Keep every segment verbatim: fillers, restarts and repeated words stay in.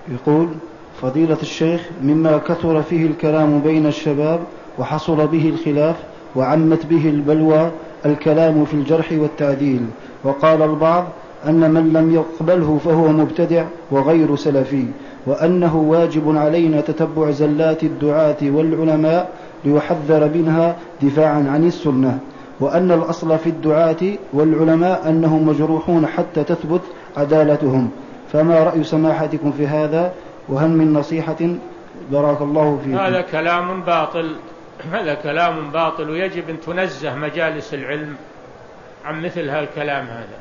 يقول: فضيلة الشيخ، مما كثر فيه الكلام بين الشباب وحصل به الخلاف وعمت به البلوى الكلام في الجرح والتعديل، وقال البعض أن من لم يقبله فهو مبتدع وغير سلفي، وأنه واجب علينا تتبع زلات الدعاة والعلماء ليحذر منها دفاعا عن السنة، وأن الأصل في الدعاة والعلماء أنهم مجروحون حتى تثبت عدالتهم، فما رأي سماحتكم في هذا؟ وهل من نصيحة؟ بارك الله فيكم. هذا كلام باطل، هذا كلام باطل، ويجب أن تنزه مجالس العلم عن مثل هالكلام هذا.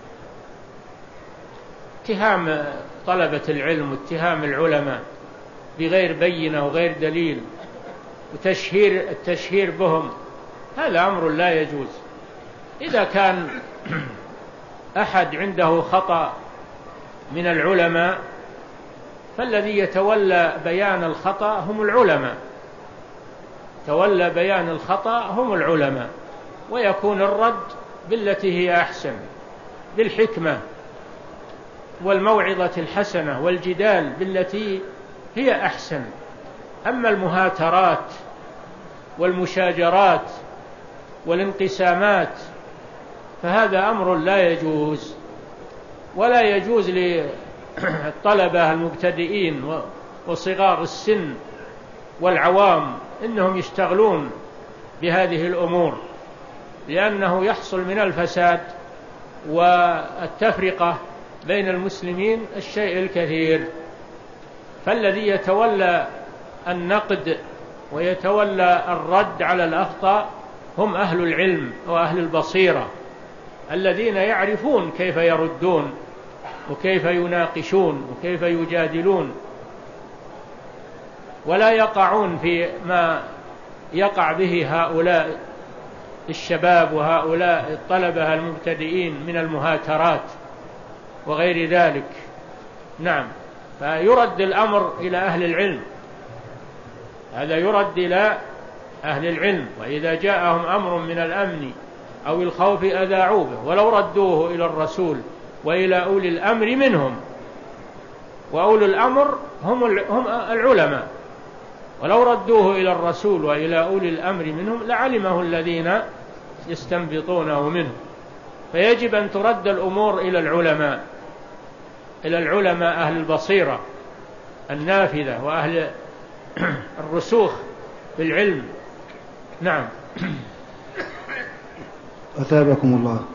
اتهام طلبة العلم واتهام العلماء بغير بينة وغير دليل وتشهير التشهير بهم، هذا أمر لا يجوز. إذا كان أحد عنده خطأ من العلماء فالذي يتولى بيان الخطأ هم العلماء، تولى بيان الخطأ هم العلماء، ويكون الرد بالتي هي أحسن، بالحكمة والموعظة الحسنة والجدال بالتي هي أحسن. أما المهاترات والمشاجرات والانقسامات فهذا أمر لا يجوز، ولا يجوز للطلبة المبتدئين وصغار السن والعوام إنهم يشتغلون بهذه الأمور، لأنه يحصل من الفساد والتفرقة بين المسلمين الشيء الكثير. فالذي يتولى النقد ويتولى الرد على الأخطاء هم أهل العلم وأهل البصيرة، الذين يعرفون كيف يردون وكيف يناقشون وكيف يجادلون، ولا يقعون في ما يقع به هؤلاء الشباب وهؤلاء الطلبة المبتدئين من المهاترات وغير ذلك. نعم، فيرد الأمر إلى أهل العلم، هذا يرد إلى أهل العلم. وإذا جاءهم أمر من الأمن أو الخوف أذاعوا به ولو ردوه إلى الرسول وإلى أولي الأمر منهم، وأولي الأمر هم العلماء، ولو ردوه إلى الرسول وإلى أولي الأمر منهم لعلمه الذين يستنبطونه منه. فيجب أن ترد الأمور إلى العلماء، إلى العلماء أهل البصيرة النافذة وأهل الرسوخ في العلم. نعم. أثابكم الله.